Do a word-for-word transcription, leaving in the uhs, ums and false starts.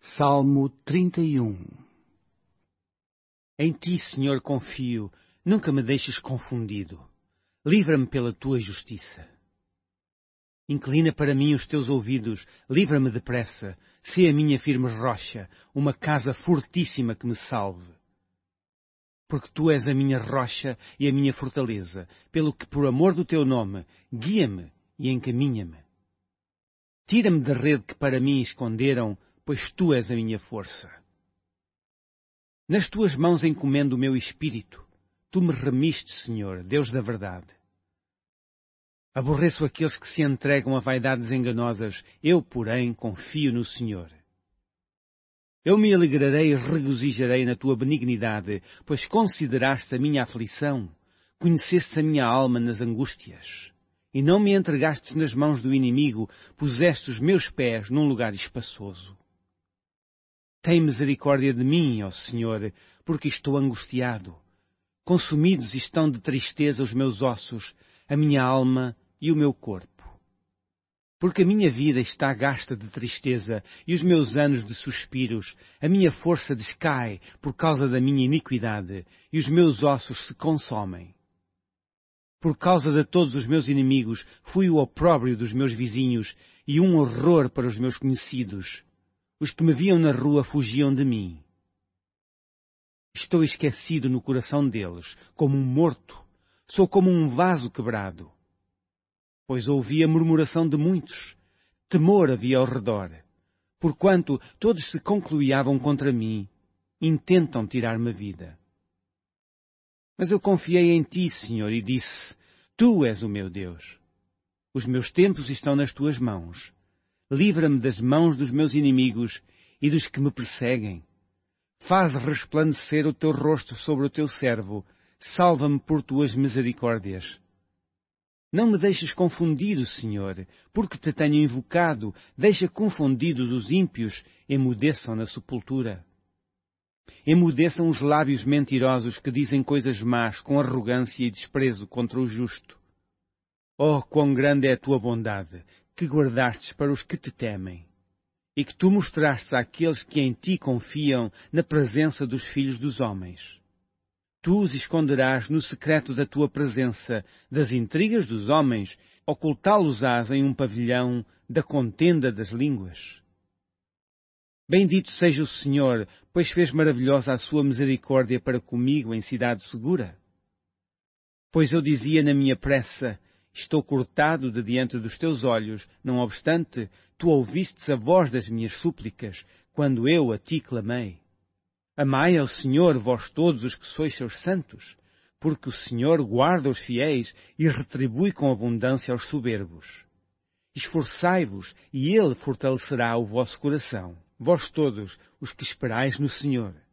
Salmo trinta e um. Em ti, Senhor, confio, nunca me deixes confundido. Livra-me pela tua justiça. Inclina para mim os teus ouvidos, livra-me depressa, sê a minha firme rocha, uma casa fortíssima que me salve. Porque tu és a minha rocha e a minha fortaleza, pelo que, por amor do teu nome, guia-me e encaminha-me. Tira-me da rede que para mim esconderam, pois tu és a minha força. Nas tuas mãos encomendo o meu espírito. Tu me remiste, Senhor, Deus da verdade. Aborreço aqueles que se entregam a vaidades enganosas, eu, porém, confio no Senhor. Eu me alegrarei e regozijarei na tua benignidade, pois consideraste a minha aflição, conheceste a minha alma nas angústias, e não me entregastes nas mãos do inimigo, puseste os meus pés num lugar espaçoso. Tem misericórdia de mim, ó Senhor, porque estou angustiado. Consumidos estão de tristeza os meus ossos, a minha alma e o meu corpo. Porque a minha vida está gasta de tristeza e os meus anos de suspiros, a minha força descai por causa da minha iniquidade e os meus ossos se consomem. Por causa de todos os meus inimigos, fui o opróbrio dos meus vizinhos e um horror para os meus conhecidos. Os que me viam na rua fugiam de mim. Estou esquecido no coração deles, como um morto. Sou como um vaso quebrado. Pois ouvi a murmuração de muitos. Temor havia ao redor. Porquanto todos se concluíam contra mim. Intentam tirar-me a vida. Mas eu confiei em ti, Senhor, e disse, Tu és o meu Deus. Os meus tempos estão nas tuas mãos. Livra-me das mãos dos meus inimigos e dos que me perseguem. Faz resplandecer o teu rosto sobre o teu servo. Salva-me por tuas misericórdias. Não me deixes confundido, Senhor, porque te tenho invocado. Deixa confundidos os ímpios, emudeçam na sepultura. Emudeçam os lábios mentirosos que dizem coisas más com arrogância e desprezo contra o justo. Oh, quão grande é a tua bondade, que guardastes para os que te temem, e que tu mostraste àqueles que em ti confiam na presença dos filhos dos homens. Tu os esconderás no secreto da tua presença, das intrigas dos homens, ocultá-los-ás em um pavilhão da contenda das línguas. Bendito seja o Senhor, pois fez maravilhosa a sua misericórdia para comigo em cidade segura. Pois eu dizia na minha pressa, estou cortado de diante dos teus olhos, não obstante, tu ouvistes a voz das minhas súplicas, quando eu a ti clamei. Amai ao Senhor, vós todos os que sois seus santos, porque o Senhor guarda os fiéis e retribui com abundância aos soberbos. Esforçai-vos, e Ele fortalecerá o vosso coração, vós todos os que esperais no Senhor.